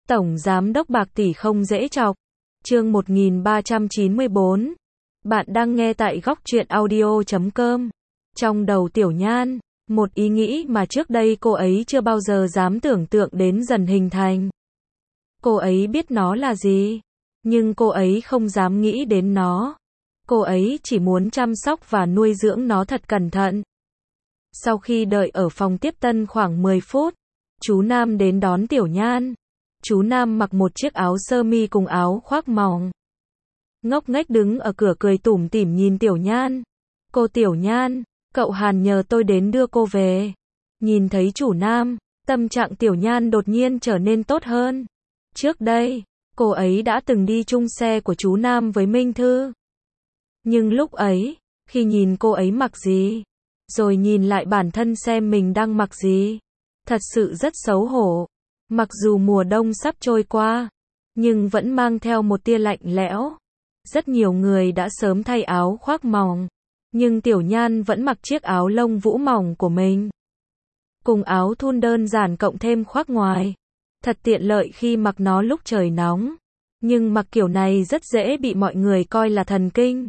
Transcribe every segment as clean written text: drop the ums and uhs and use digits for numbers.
Tổng Giám đốc bạc tỷ không dễ chọc. Chương 1394. Bạn đang nghe tại góc truyện audio.com. Trong đầu Tiểu Nhan, một ý nghĩ mà trước đây cô ấy chưa bao giờ dám tưởng tượng đến dần hình thành. Cô ấy biết nó là gì, nhưng cô ấy không dám nghĩ đến nó. Cô ấy chỉ muốn chăm sóc và nuôi dưỡng nó thật cẩn thận. Sau khi đợi ở phòng tiếp tân khoảng 10 phút, chú Nam đến đón Tiểu Nhan. Chú Nam mặc một chiếc áo sơ mi cùng áo khoác mỏng. Ngốc nghếch đứng ở cửa cười tủm tỉm nhìn Tiểu Nhan. Cô Tiểu Nhan, cậu Hàn nhờ tôi đến đưa cô về. Nhìn thấy chủ Nam, tâm trạng Tiểu Nhan đột nhiên trở nên tốt hơn. Trước đây, cô ấy đã từng đi chung xe của chú Nam với Minh Thư. Nhưng lúc ấy, khi nhìn cô ấy mặc gì, rồi nhìn lại bản thân xem mình đang mặc gì, thật sự rất xấu hổ. Mặc dù mùa đông sắp trôi qua, nhưng vẫn mang theo một tia lạnh lẽo. Rất nhiều người đã sớm thay áo khoác mỏng, nhưng Tiểu Nhan vẫn mặc chiếc áo lông vũ mỏng của mình. Cùng áo thun đơn giản cộng thêm khoác ngoài. Thật tiện lợi khi mặc nó lúc trời nóng. Nhưng mặc kiểu này rất dễ bị mọi người coi là thần kinh.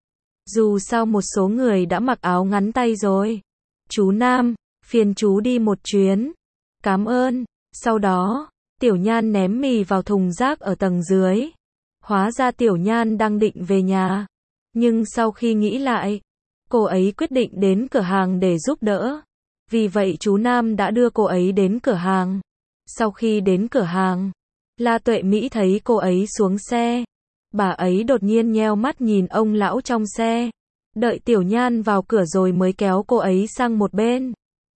Dù sao một số người đã mặc áo ngắn tay rồi. Chú Nam, phiền chú đi một chuyến. Cảm ơn. Sau đó, Tiểu Nhan ném mì vào thùng rác ở tầng dưới. Hóa ra Tiểu Nhan đang định về nhà. Nhưng sau khi nghĩ lại, cô ấy quyết định đến cửa hàng để giúp đỡ. Vì vậy chú Nam đã đưa cô ấy đến cửa hàng. Sau khi đến cửa hàng, La Tuệ Mỹ thấy cô ấy xuống xe. Bà ấy đột nhiên nheo mắt nhìn ông lão trong xe. Đợi Tiểu Nhan vào cửa rồi mới kéo cô ấy sang một bên.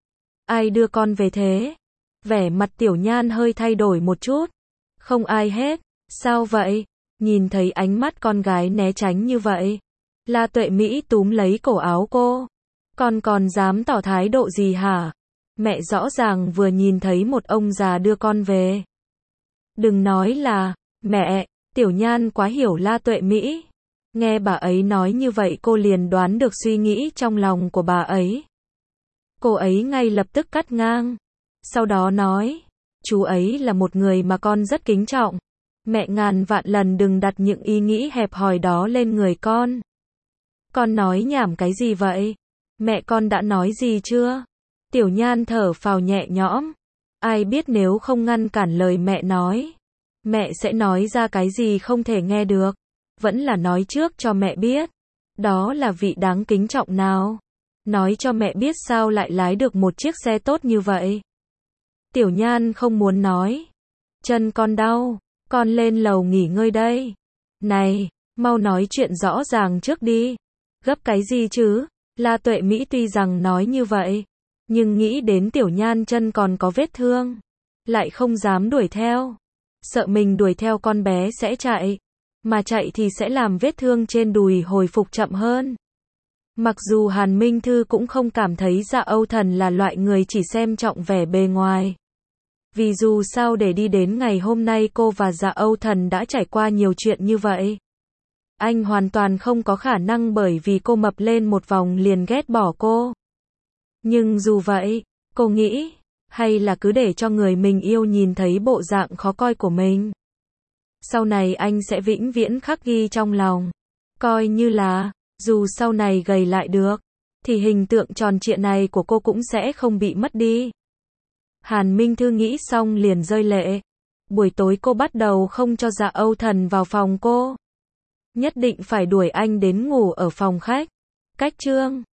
Ai đưa con về thế? Vẻ mặt Tiểu Nhan hơi thay đổi một chút. Không ai hết. Sao vậy? Nhìn thấy ánh mắt con gái né tránh như vậy, La Tuệ Mỹ túm lấy cổ áo cô. Con còn dám tỏ thái độ gì hả? Mẹ rõ ràng vừa nhìn thấy một ông già đưa con về. Đừng nói là, mẹ, Tiểu Nhan quá hiểu La Tuệ Mỹ. Nghe bà ấy nói như vậy cô liền đoán được suy nghĩ trong lòng của bà ấy. Cô ấy ngay lập tức cắt ngang. Sau đó nói, chú ấy là một người mà con rất kính trọng. Mẹ ngàn vạn lần đừng đặt những ý nghĩ hẹp hòi đó lên người con. Con nói nhảm cái gì vậy? Mẹ con đã nói gì chưa? Tiểu Nhan thở phào nhẹ nhõm. Ai biết nếu không ngăn cản lời mẹ nói, mẹ sẽ nói ra cái gì không thể nghe được. Vẫn là nói trước cho mẹ biết. Đó là vị đáng kính trọng nào. Nói cho mẹ biết sao lại lái được một chiếc xe tốt như vậy. Tiểu Nhan không muốn nói. Chân con đau, con lên lầu nghỉ ngơi đây. Này, mau nói chuyện rõ ràng trước đi. Gấp cái gì chứ? La Tuệ Mỹ tuy rằng nói như vậy, nhưng nghĩ đến Tiểu Nhan chân còn có vết thương, lại không dám đuổi theo. Sợ mình đuổi theo con bé sẽ chạy, mà chạy thì sẽ làm vết thương trên đùi hồi phục chậm hơn. Mặc dù Hàn Minh Thư cũng không cảm thấy Dạ Âu Thần là loại người chỉ xem trọng vẻ bề ngoài. Vì dù sao để đi đến ngày hôm nay cô và Dạ Âu Thần đã trải qua nhiều chuyện như vậy. Anh hoàn toàn không có khả năng bởi vì cô mập lên một vòng liền ghét bỏ cô. Nhưng dù vậy, cô nghĩ, hay là cứ để cho người mình yêu nhìn thấy bộ dạng khó coi của mình. Sau này anh sẽ vĩnh viễn khắc ghi trong lòng. Coi như là, dù sau này gầy lại được, thì hình tượng tròn trịa này của cô cũng sẽ không bị mất đi. Hàn Minh Thư nghĩ xong liền rơi lệ. Buổi tối cô bắt đầu không cho Dạ Âu Thần vào phòng cô. Nhất định phải đuổi anh đến ngủ ở phòng khách. Cách chương